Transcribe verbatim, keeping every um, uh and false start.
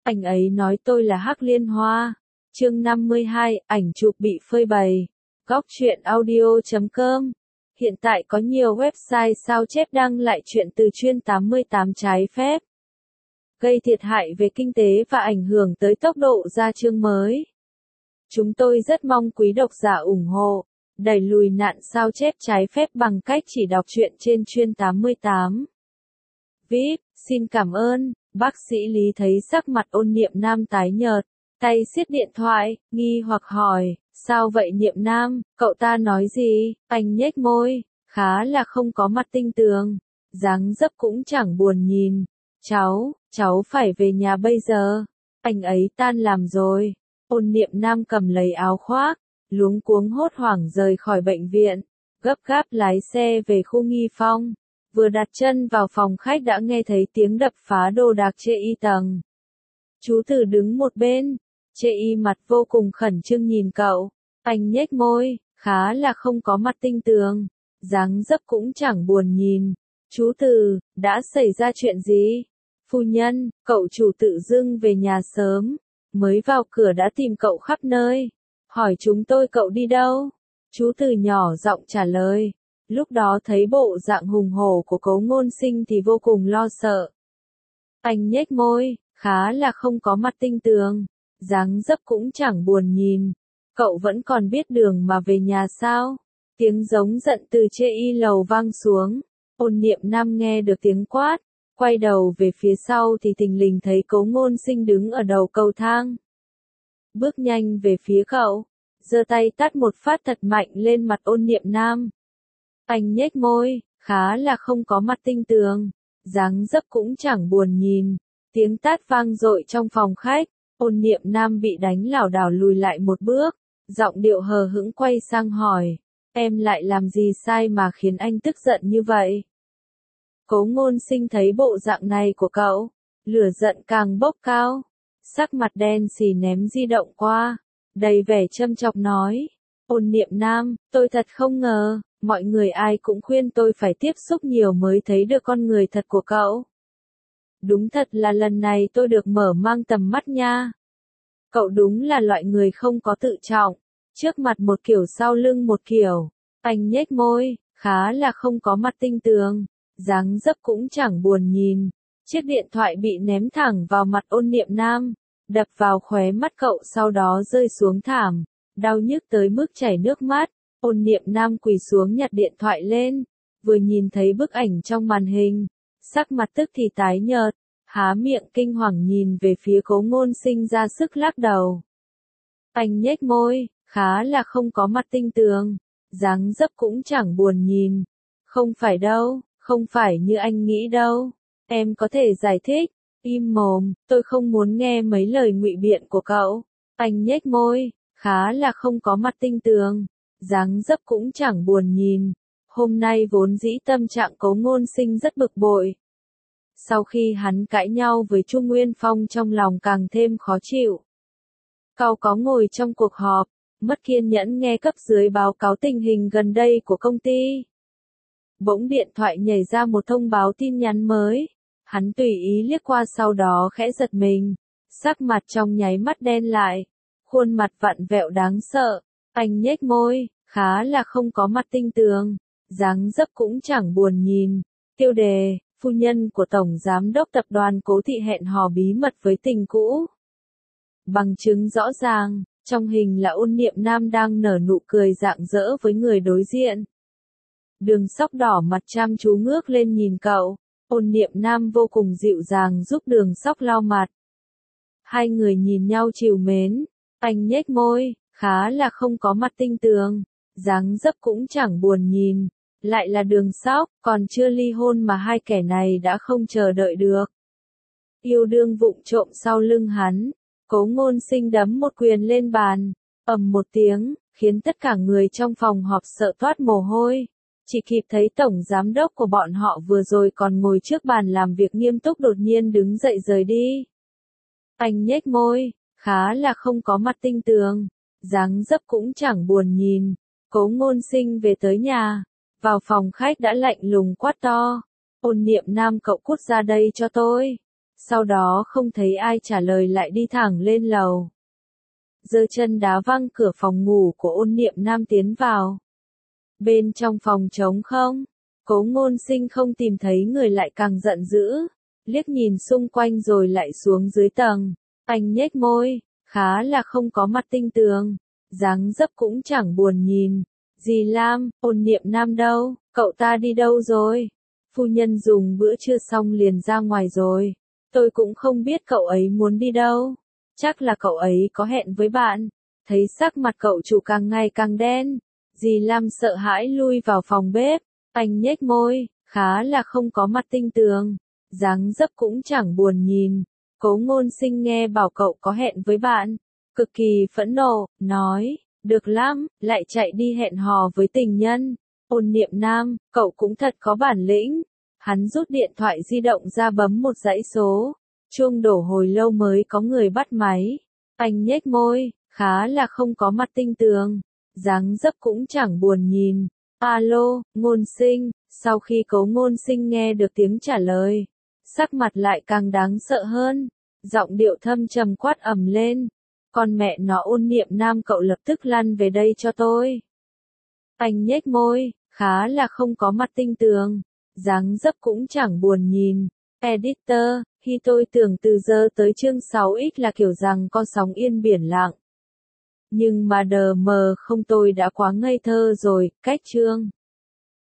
Anh ấy nói tôi là Hắc Liên Hoa. Chương năm mươi hai, ảnh chụp bị phơi bày. Góc truyện audio chấm com. Hiện tại có nhiều website sao chép đăng lại chuyện từ chuyên tám mươi tám trái phép, gây thiệt hại về kinh tế và ảnh hưởng tới tốc độ ra chương mới. Chúng tôi rất mong quý độc giả ủng hộ, đẩy lùi nạn sao chép trái phép bằng cách chỉ đọc truyện trên chuyên tám mươi tám. vê i pê, xin cảm ơn. Bác sĩ Lý thấy sắc mặt Ôn Niệm Nam tái nhợt, tay siết điện thoại, nghi hoặc hỏi, sao vậy Niệm Nam, cậu ta nói gì? Anh nhếch môi, khá là không có mặt tinh tường, dáng dấp cũng chẳng buồn nhìn. Cháu, cháu phải về nhà bây giờ. Anh ấy tan làm rồi. Ôn Niệm Nam cầm lấy áo khoác, luống cuống hốt hoảng rời khỏi bệnh viện, gấp gáp lái xe về khu Nghi Phong. Vừa đặt chân vào phòng khách đã nghe thấy tiếng đập phá đồ đạc Chê Y tầng. Chú Từ đứng một bên, Chê Y mặt vô cùng khẩn trương nhìn cậu. Anh nhếch môi, khá là không có mặt tinh tường, dáng dấp cũng chẳng buồn nhìn. Chú Từ, đã xảy ra chuyện gì? Phu nhân, cậu chủ tự dưng về nhà sớm, mới vào cửa đã tìm cậu khắp nơi, hỏi chúng tôi cậu đi đâu? Chú Từ nhỏ giọng trả lời. Lúc đó thấy bộ dạng hùng hổ của Cố Ngôn Sinh thì vô cùng lo sợ. Anh nhếch môi, khá là không có mặt tinh tường, dáng dấp cũng chẳng buồn nhìn. Cậu vẫn còn biết đường mà về nhà sao? Tiếng giống giận từ Chê Y lầu vang xuống. Ôn Niệm Nam nghe được tiếng quát, quay đầu về phía sau thì thình lình thấy Cố Ngôn Sinh đứng ở đầu cầu thang. Bước nhanh về phía cậu, giơ tay tát một phát thật mạnh lên mặt Ôn Niệm Nam. Anh nhếch môi, khá là không có mặt tinh tường, dáng dấp cũng chẳng buồn nhìn. Tiếng tát vang dội trong phòng khách, Ôn Niệm Nam bị đánh lảo đảo lùi lại một bước, giọng điệu hờ hững quay sang hỏi, em lại làm gì sai mà khiến anh tức giận như vậy? Cố Ngôn Sinh thấy bộ dạng này của cậu, lửa giận càng bốc cao, sắc mặt đen xì ném di động qua, đầy vẻ châm chọc nói, Ôn Niệm Nam, tôi thật không ngờ, mọi người ai cũng khuyên tôi phải tiếp xúc nhiều mới thấy được con người thật của cậu. Đúng thật là lần này tôi được mở mang tầm mắt nha. Cậu đúng là loại người không có tự trọng, trước mặt một kiểu sau lưng một kiểu. Anh nhếch môi, khá là không có mặt tinh tường, dáng dấp cũng chẳng buồn nhìn. Chiếc điện thoại bị ném thẳng vào mặt Ôn Niệm Nam, đập vào khóe mắt cậu sau đó rơi xuống thảm, đau nhức tới mức chảy nước mắt. Ôn Niệm Nam quỳ xuống nhặt điện thoại lên, vừa nhìn thấy bức ảnh trong màn hình, sắc mặt tức thì tái nhợt, há miệng kinh hoàng nhìn về phía Cố Ngôn Sinh ra sức lắc đầu. Anh nhếch môi, khá là không có mặt tinh tường, dáng dấp cũng chẳng buồn nhìn. Không phải đâu, không phải như anh nghĩ đâu, em có thể giải thích. Im mồm, tôi không muốn nghe mấy lời ngụy biện của cậu. Anh nhếch môi, khá là không có mặt tinh tường, dáng dấp cũng chẳng buồn nhìn. Hôm nay vốn dĩ tâm trạng Cố Ngôn Sinh rất bực bội. Sau khi hắn cãi nhau với Trung Nguyên Phong trong lòng càng thêm khó chịu. Cậu có ngồi trong cuộc họp, mất kiên nhẫn nghe cấp dưới báo cáo tình hình gần đây của công ty. Bỗng điện thoại nhảy ra một thông báo tin nhắn mới. Hắn tùy ý liếc qua sau đó khẽ giật mình, sắc mặt trong nháy mắt đen lại, khuôn mặt vặn vẹo đáng sợ. Anh nhếch môi, khá là không có mặt tinh tường, dáng dấp cũng chẳng buồn nhìn. Tiêu đề, phu nhân của Tổng Giám đốc Tập đoàn Cố Thị hẹn hò bí mật với tình cũ. Bằng chứng rõ ràng, trong hình là Ôn Niệm Nam đang nở nụ cười rạng rỡ với người đối diện. Đường Sóc đỏ mặt chăm chú ngước lên nhìn cậu, Ôn Niệm Nam vô cùng dịu dàng giúp Đường Sóc lau mặt. Hai người nhìn nhau trìu mến, anh nhếch môi, khá là không có mặt tinh tường, dáng dấp cũng chẳng buồn nhìn. Lại là Đường Sóc, còn chưa ly hôn mà hai kẻ này đã không chờ đợi được. Yêu đương vụng trộm sau lưng hắn, Cố Ngôn Sinh đấm một quyền lên bàn, ầm một tiếng, khiến tất cả người trong phòng họp sợ toát mồ hôi. Chỉ kịp thấy tổng giám đốc của bọn họ vừa rồi còn ngồi trước bàn làm việc nghiêm túc đột nhiên đứng dậy rời đi. Anh nhếch môi, khá là không có mặt tinh tường, dáng dấp cũng chẳng buồn nhìn. Cố Ngôn Sinh về tới nhà, vào phòng khách đã lạnh lùng quát to. Ôn Niệm Nam cậu cút ra đây cho tôi. Sau đó không thấy ai trả lời lại đi thẳng lên lầu. Giơ chân đá văng cửa phòng ngủ của Ôn Niệm Nam tiến vào. Bên trong phòng trống không, Cố Ngôn Sinh không tìm thấy người lại càng giận dữ, liếc nhìn xung quanh rồi lại xuống dưới tầng. Anh nhếch môi, khá là không có mặt tinh tường, dáng dấp cũng chẳng buồn nhìn. Dì Lam, Ôn Niệm Nam đâu, cậu ta đi đâu rồi? Phu nhân dùng bữa trưa xong liền ra ngoài rồi. Tôi cũng không biết cậu ấy muốn đi đâu. Chắc là cậu ấy có hẹn với bạn. Thấy sắc mặt cậu chủ càng ngày càng đen. Dì Lam sợ hãi lui vào phòng bếp. Anh nhếch môi, khá là không có mặt tinh tường, dáng dấp cũng chẳng buồn nhìn. Cố Ngôn Sinh nghe bảo cậu có hẹn với bạn, cực kỳ phẫn nộ, nói, được lắm, lại chạy đi hẹn hò với tình nhân. Ôn Niệm Nam, cậu cũng thật có bản lĩnh. Hắn rút điện thoại di động ra bấm một dãy số. Chuông đổ hồi lâu mới có người bắt máy. Anh nhếch môi, khá là không có mặt tinh tường, dáng dấp cũng chẳng buồn nhìn. Alo, Ngôn Sinh. Sau khi Cố Ngôn Sinh nghe được tiếng trả lời, sắc mặt lại càng đáng sợ hơn, giọng điệu thâm trầm quát ầm lên. Con mẹ nó Ôn Niệm Nam, cậu lập tức lăn về đây cho tôi. Anh nhếch môi, khá là không có mặt tinh tường, dáng dấp cũng chẳng buồn nhìn. Editor, khi tôi tưởng từ giờ tới chương sáu x là kiểu rằng có sóng yên biển lặng. Nhưng mà đờ mờ không, tôi đã quá ngây thơ rồi, cách chương.